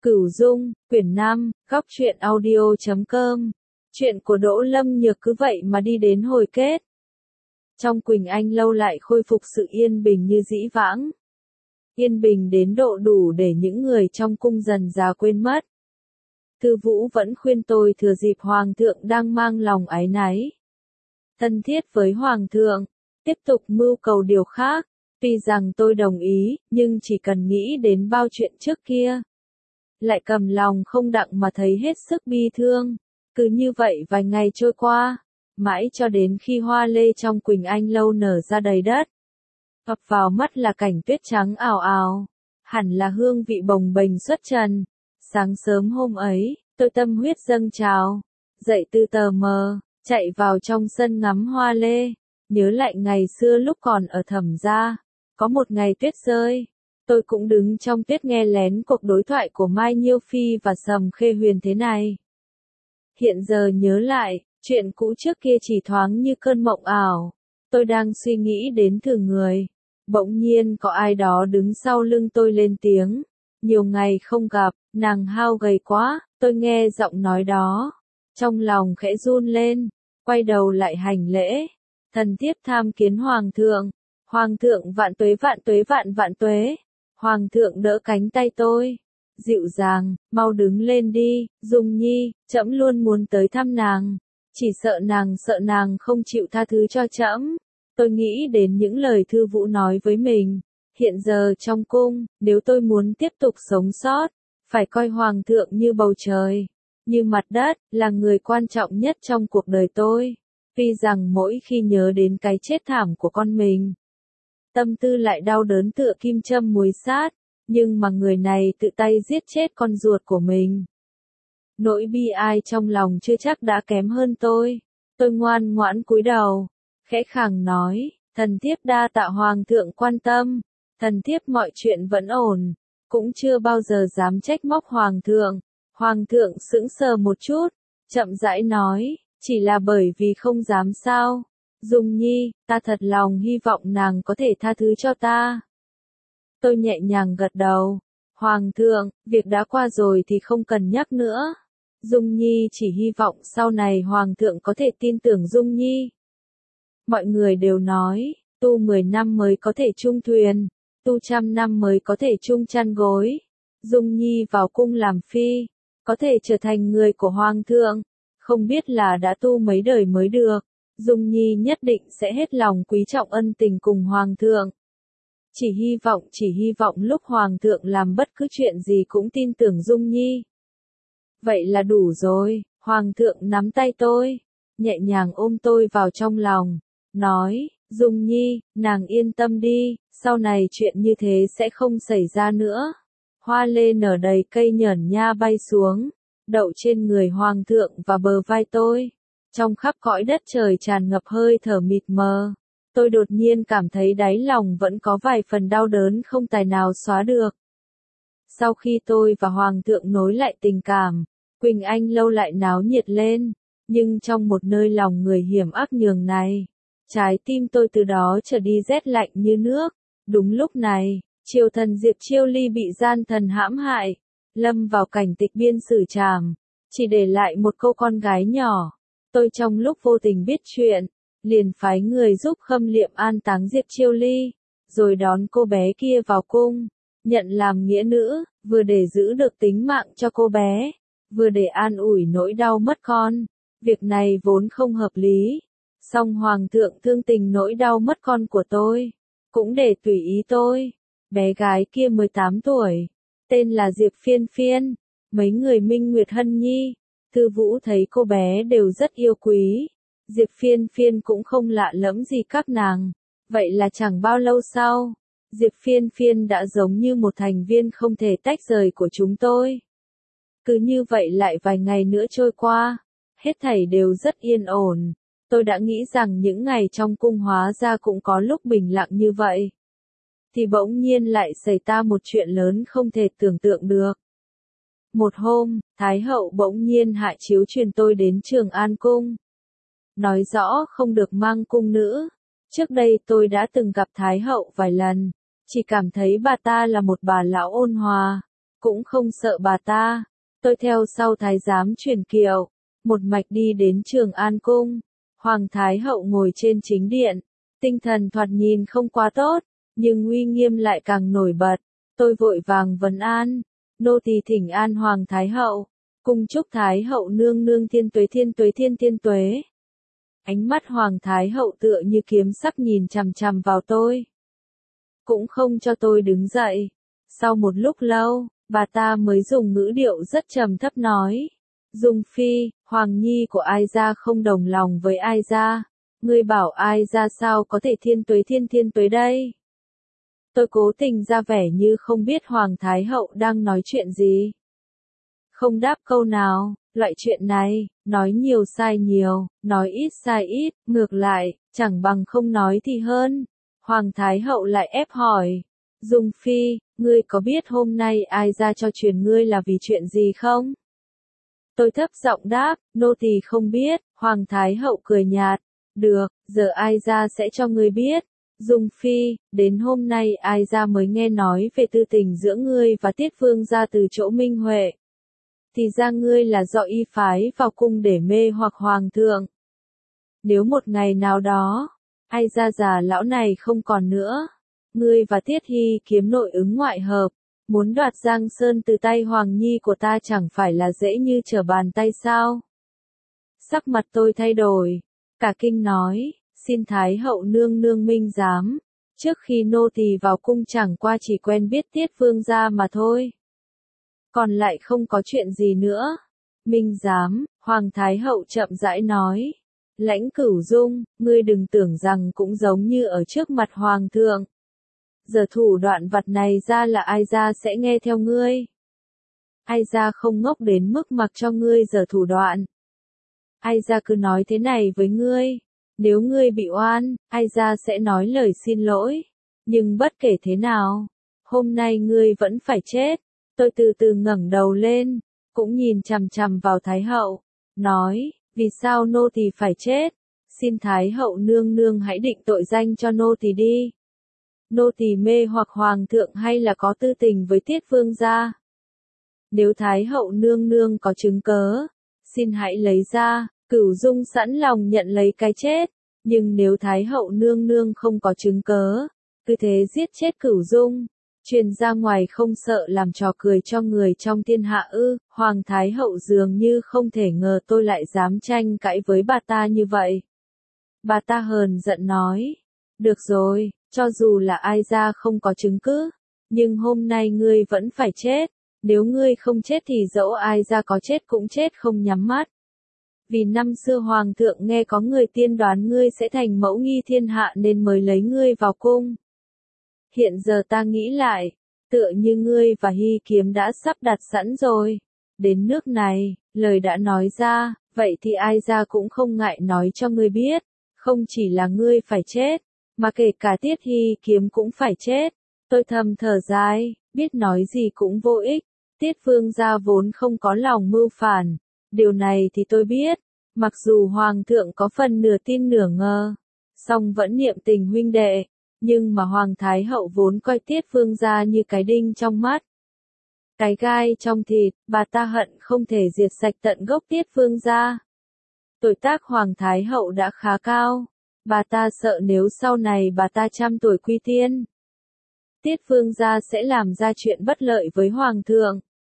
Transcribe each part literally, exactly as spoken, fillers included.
Cửu Dung, quyển năm, góc truyện audio chấm com. Chuyện của Đỗ Lâm Nhược cứ vậy mà đi đến hồi kết. Trong Quỳnh Anh lâu lại khôi phục sự yên bình như dĩ vãng. Yên bình đến độ đủ để những người trong cung dần dà quên mất. Thư Vũ vẫn khuyên tôi thừa dịp Hoàng thượng đang mang lòng áy náy, thân thiết với Hoàng thượng, tiếp tục mưu cầu điều khác. Tuy rằng tôi đồng ý, nhưng chỉ cần nghĩ đến bao chuyện trước kia, lại cầm lòng không đặng mà thấy hết sức bi thương. Cứ như vậy vài ngày trôi qua, mãi cho đến khi hoa lê trong Quỳnh Anh lâu nở ra đầy đất. Ập vào mắt là cảnh tuyết trắng ào ào, hẳn là hương vị bồng bềnh xuất trần. Sáng sớm hôm ấy, tôi tâm huyết dâng trào, dậy từ tờ mờ, chạy vào trong sân ngắm hoa lê, nhớ lại ngày xưa lúc còn ở Thẩm gia, có một ngày tuyết rơi. Tôi cũng đứng trong tuyết nghe lén cuộc đối thoại của Mai Nhiêu Phi và Sầm Khê Huyền thế này. Hiện giờ nhớ lại, chuyện cũ trước kia chỉ thoáng như cơn mộng ảo. Tôi đang suy nghĩ đến thường người. Bỗng nhiên có ai đó đứng sau lưng tôi lên tiếng. Nhiều ngày không gặp, nàng hao gầy quá, tôi nghe giọng nói đó. Trong lòng khẽ run lên, quay đầu lại hành lễ. Thần thiếp tham kiến Hoàng thượng. Hoàng thượng vạn tuế vạn tuế vạn vạn tuế. Hoàng thượng đỡ cánh tay tôi, dịu dàng, mau đứng lên đi, Dung Nhi, trẫm luôn muốn tới thăm nàng, chỉ sợ nàng sợ nàng không chịu tha thứ cho trẫm. Tôi nghĩ đến những lời Thư Vũ nói với mình, hiện giờ trong cung, nếu tôi muốn tiếp tục sống sót, phải coi Hoàng thượng như bầu trời, như mặt đất, là người quan trọng nhất trong cuộc đời tôi. Tuy rằng mỗi khi nhớ đến cái chết thảm của con mình, tâm tư lại đau đớn tựa kim châm muối sát, nhưng mà người này tự tay giết chết con ruột của mình. Nỗi bi ai trong lòng chưa chắc đã kém hơn tôi. Tôi ngoan ngoãn cúi đầu, khẽ khàng nói, thần thiếp đa tạ Hoàng thượng quan tâm, thần thiếp mọi chuyện vẫn ổn, cũng chưa bao giờ dám trách móc Hoàng thượng. Hoàng thượng sững sờ một chút, chậm rãi nói, chỉ là bởi vì không dám sao. Dung Nhi, ta thật lòng hy vọng nàng có thể tha thứ cho ta. Tôi nhẹ nhàng gật đầu. Hoàng thượng, việc đã qua rồi thì không cần nhắc nữa. Dung Nhi chỉ hy vọng sau này Hoàng thượng có thể tin tưởng Dung Nhi. Mọi người đều nói, tu mười năm mới có thể chung thuyền, tu trăm năm mới có thể chung chăn gối. Dung Nhi vào cung làm phi, có thể trở thành người của Hoàng thượng, không biết là đã tu mấy đời mới được. Dung Nhi nhất định sẽ hết lòng quý trọng ân tình cùng Hoàng thượng. Chỉ hy vọng, chỉ hy vọng lúc Hoàng thượng làm bất cứ chuyện gì cũng tin tưởng Dung Nhi. Vậy là đủ rồi. Hoàng thượng nắm tay tôi, nhẹ nhàng ôm tôi vào trong lòng, nói, Dung Nhi, nàng yên tâm đi, sau này chuyện như thế sẽ không xảy ra nữa. Hoa lê nở đầy cây nhởn nha bay xuống, đậu trên người Hoàng thượng và bờ vai tôi. Trong khắp cõi đất trời tràn ngập hơi thở mịt mờ, tôi đột nhiên cảm thấy đáy lòng vẫn có vài phần đau đớn không tài nào xóa được. Sau khi tôi và Hoàng thượng nối lại tình cảm, Quỳnh Anh lâu lại náo nhiệt lên, nhưng trong một nơi lòng người hiểm ác nhường này, trái tim tôi từ đó trở đi rét lạnh như nước. Đúng lúc này, triều thần Diệp Chiêu Ly bị gian thần hãm hại, lâm vào cảnh tịch biên xử trảm, chỉ để lại một cô con gái nhỏ. Tôi trong lúc vô tình biết chuyện, liền phái người giúp khâm liệm an táng Diệp Chiêu Ly, rồi đón cô bé kia vào cung, nhận làm nghĩa nữ, vừa để giữ được tính mạng cho cô bé, vừa để an ủi nỗi đau mất con. Việc này vốn không hợp lý, song Hoàng thượng thương tình nỗi đau mất con của tôi, cũng để tùy ý tôi. Bé gái kia mười tám tuổi, tên là Diệp Phiên Phiên, mấy người Minh Nguyệt Hân Nhi, Thư Vũ thấy cô bé đều rất yêu quý. Diệp Phiên Phiên cũng không lạ lẫm gì các nàng. Vậy là chẳng bao lâu sau, Diệp Phiên Phiên đã giống như một thành viên không thể tách rời của chúng tôi. Cứ như vậy lại vài ngày nữa trôi qua, hết thảy đều rất yên ổn. Tôi đã nghĩ rằng những ngày trong cung hóa ra cũng có lúc bình lặng như vậy. Thì bỗng nhiên lại xảy ra một chuyện lớn không thể tưởng tượng được. Một hôm, Thái hậu bỗng nhiên hạ chiếu truyền tôi đến Trường An cung. Nói rõ không được mang cung nữ. Trước đây tôi đã từng gặp Thái hậu vài lần, chỉ cảm thấy bà ta là một bà lão ôn hòa, cũng không sợ bà ta. Tôi theo sau thái giám truyền kiệu, một mạch đi đến Trường An Cung. Hoàng Thái Hậu ngồi trên chính điện, tinh thần thoạt nhìn không quá tốt, nhưng uy nghiêm lại càng nổi bật. Tôi vội vàng vấn an, nô tỳ thỉnh an Hoàng Thái Hậu, cung chúc Thái Hậu nương nương thiên tuế thiên tuế thiên thiên tuế. Ánh mắt Hoàng Thái Hậu tựa như kiếm sắc nhìn chằm chằm vào tôi, cũng không cho tôi đứng dậy. Sau một lúc lâu, bà ta mới dùng ngữ điệu rất trầm thấp nói, Dung Phi, Hoàng Nhi của Ai Gia không đồng lòng với Ai Gia, ngươi bảo Ai Gia sao có thể thiên tuế thiên thiên tuế đây? Tôi cố tình ra vẻ như không biết Hoàng Thái Hậu đang nói chuyện gì. Không đáp câu nào, loại chuyện này, nói nhiều sai nhiều, nói ít sai ít, ngược lại, chẳng bằng không nói thì hơn. Hoàng Thái Hậu lại ép hỏi, Dung Phi, ngươi có biết hôm nay Ai Gia cho truyền ngươi là vì chuyện gì không? Tôi thấp giọng đáp, nô tỳ không biết. Hoàng Thái Hậu cười nhạt, được, giờ Ai Gia sẽ cho ngươi biết. Dung Phi, đến hôm nay Ai Gia mới nghe nói về tư tình giữa ngươi và Tiết Vương gia từ chỗ Minh Huệ. Thì ra ngươi là do y phái vào cung để mê hoặc Hoàng thượng. Nếu một ngày nào đó, Ai Gia già lão này không còn nữa, ngươi và Tiết Hy kiếm nội ứng ngoại hợp, muốn đoạt Giang Sơn từ tay Hoàng Nhi của ta chẳng phải là dễ như trở bàn tay sao? Sắc mặt tôi thay đổi, cả kinh nói, xin Thái Hậu nương nương minh giám, trước khi nô tỳ vào cung chẳng qua chỉ quen biết Tiết Vương gia mà thôi. Còn lại không có chuyện gì nữa. Minh giám, Hoàng Thái Hậu chậm rãi nói, Lãnh Cửu Dung, ngươi đừng tưởng rằng cũng giống như ở trước mặt Hoàng thượng. Giờ thủ đoạn vặt này ra là Ai Gia sẽ nghe theo ngươi. Ai Gia không ngốc đến mức mặc cho ngươi giờ thủ đoạn. Ai Gia cứ nói thế này với ngươi, nếu ngươi bị oan, Ai Gia sẽ nói lời xin lỗi. Nhưng bất kể thế nào, hôm nay ngươi vẫn phải chết. Tôi từ từ ngẩng đầu lên, cũng nhìn chằm chằm vào Thái Hậu, nói, vì sao nô tỳ phải chết? Xin Thái Hậu nương nương hãy định tội danh cho nô tỳ đi. Nô tỳ mê hoặc Hoàng thượng hay là có tư tình với Tiết Vương gia? Nếu Thái Hậu nương nương có chứng cớ, xin hãy lấy ra. Cửu Dung sẵn lòng nhận lấy cái chết, nhưng nếu Thái Hậu nương nương không có chứng cớ, cứ thế giết chết Cửu Dung, truyền ra ngoài không sợ làm trò cười cho người trong thiên hạ ư? Hoàng Thái Hậu dường như không thể ngờ tôi lại dám tranh cãi với bà ta như vậy. Bà ta hờn giận nói, được rồi, cho dù là Ai Gia không có chứng cứ, nhưng hôm nay ngươi vẫn phải chết, nếu ngươi không chết thì dẫu Ai Gia có chết cũng chết không nhắm mắt. Vì năm xưa Hoàng thượng nghe có người tiên đoán ngươi sẽ thành mẫu nghi thiên hạ nên mới lấy ngươi vào cung. Hiện giờ ta nghĩ lại, tựa như ngươi và Hy Kiếm đã sắp đặt sẵn rồi. Đến nước này, lời đã nói ra, vậy thì Ai Gia cũng không ngại nói cho ngươi biết, không chỉ là ngươi phải chết, mà kể cả Tiết Hy Kiếm cũng phải chết. Tôi thầm thở dài, biết nói gì cũng vô ích, Tiết Vương gia vốn không có lòng mưu phản, điều này thì tôi biết, mặc dù Hoàng thượng có phần nửa tin nửa ngờ, song vẫn niệm tình huynh đệ. Nhưng mà Hoàng Thái Hậu vốn coi Tiết Vương gia như cái đinh trong mắt, cái gai trong thịt, bà ta hận không thể diệt sạch tận gốc Tiết Vương gia. Tuổi tác Hoàng Thái Hậu đã khá cao, bà ta sợ nếu sau này bà ta trăm tuổi quy tiên, Tiết Vương gia sẽ làm ra chuyện bất lợi với Hoàng thượng.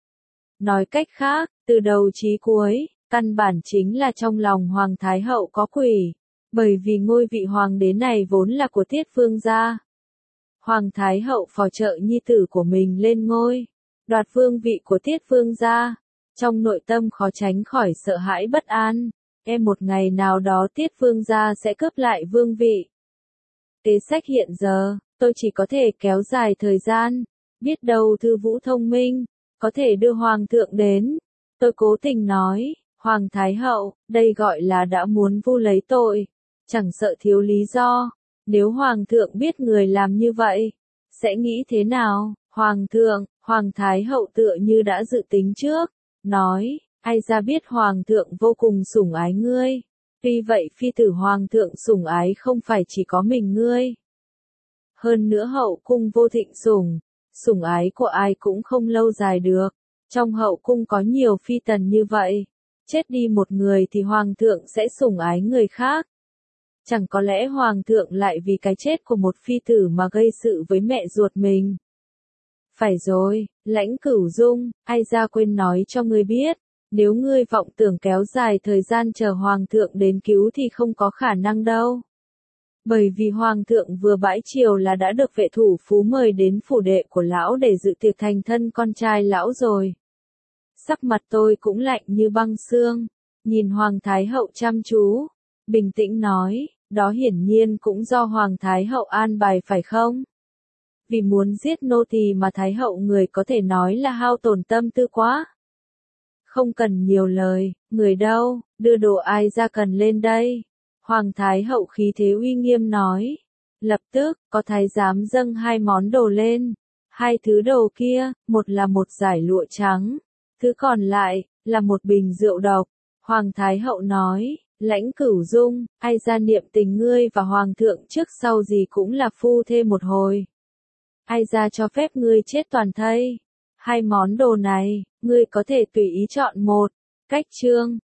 Nói cách khác, từ đầu chí cuối, căn bản chính là trong lòng Hoàng Thái Hậu có quỷ. Bởi vì ngôi vị hoàng đế này vốn là của Tiết Vương gia. Hoàng Thái Hậu phò trợ nhi tử của mình lên ngôi, đoạt vương vị của Tiết Vương gia. Trong nội tâm khó tránh khỏi sợ hãi bất an, e một ngày nào đó Tiết Vương gia sẽ cướp lại vương vị. Kế sách hiện giờ, tôi chỉ có thể kéo dài thời gian, biết đâu Thư Vũ thông minh, có thể đưa Hoàng thượng đến. Tôi cố tình nói, Hoàng Thái Hậu, đây gọi là đã muốn vu lấy tội. Chẳng sợ thiếu lý do, nếu Hoàng thượng biết người làm như vậy, sẽ nghĩ thế nào? Hoàng thượng, Hoàng Thái Hậu tựa như đã dự tính trước, nói, Ai Gia biết Hoàng thượng vô cùng sủng ái ngươi, tuy vậy phi tử Hoàng thượng sủng ái không phải chỉ có mình ngươi. Hơn nữa hậu cung vô thịnh sủng, sủng ái của ai cũng không lâu dài được. Trong hậu cung có nhiều phi tần như vậy. Chết đi một người thì hoàng thượng sẽ sủng ái người khác. Chẳng có lẽ hoàng thượng lại vì cái chết của một phi tử mà gây sự với mẹ ruột mình. Phải rồi, Lãnh Cửu Dung, ai ra quên nói cho ngươi biết, nếu ngươi vọng tưởng kéo dài thời gian chờ hoàng thượng đến cứu thì không có khả năng đâu. Bởi vì hoàng thượng vừa bãi triều là đã được vệ thủ phú mời đến phủ đệ của lão để dự tiệc thành thân con trai lão rồi. Sắc mặt tôi cũng lạnh như băng xương, nhìn hoàng thái hậu chăm chú, bình tĩnh nói, đó hiển nhiên cũng do hoàng thái hậu an bài phải không? Vì muốn giết nô tỳ mà thái hậu người có thể nói là hao tổn tâm tư quá. Không cần nhiều lời, người đâu, đưa đồ ai ra cần lên đây. Hoàng thái hậu khí thế uy nghiêm nói. Lập tức, có thái giám dâng hai món đồ lên. Hai thứ đồ kia, một là một dải lụa trắng, thứ còn lại, là một bình rượu độc. Hoàng thái hậu nói, Lãnh Cửu Dung, ai ra niệm tình ngươi và hoàng thượng trước sau gì cũng là phu thê một hồi. Ai ra cho phép ngươi chết toàn thây. Hai món đồ này, ngươi có thể tùy ý chọn một. Cách chương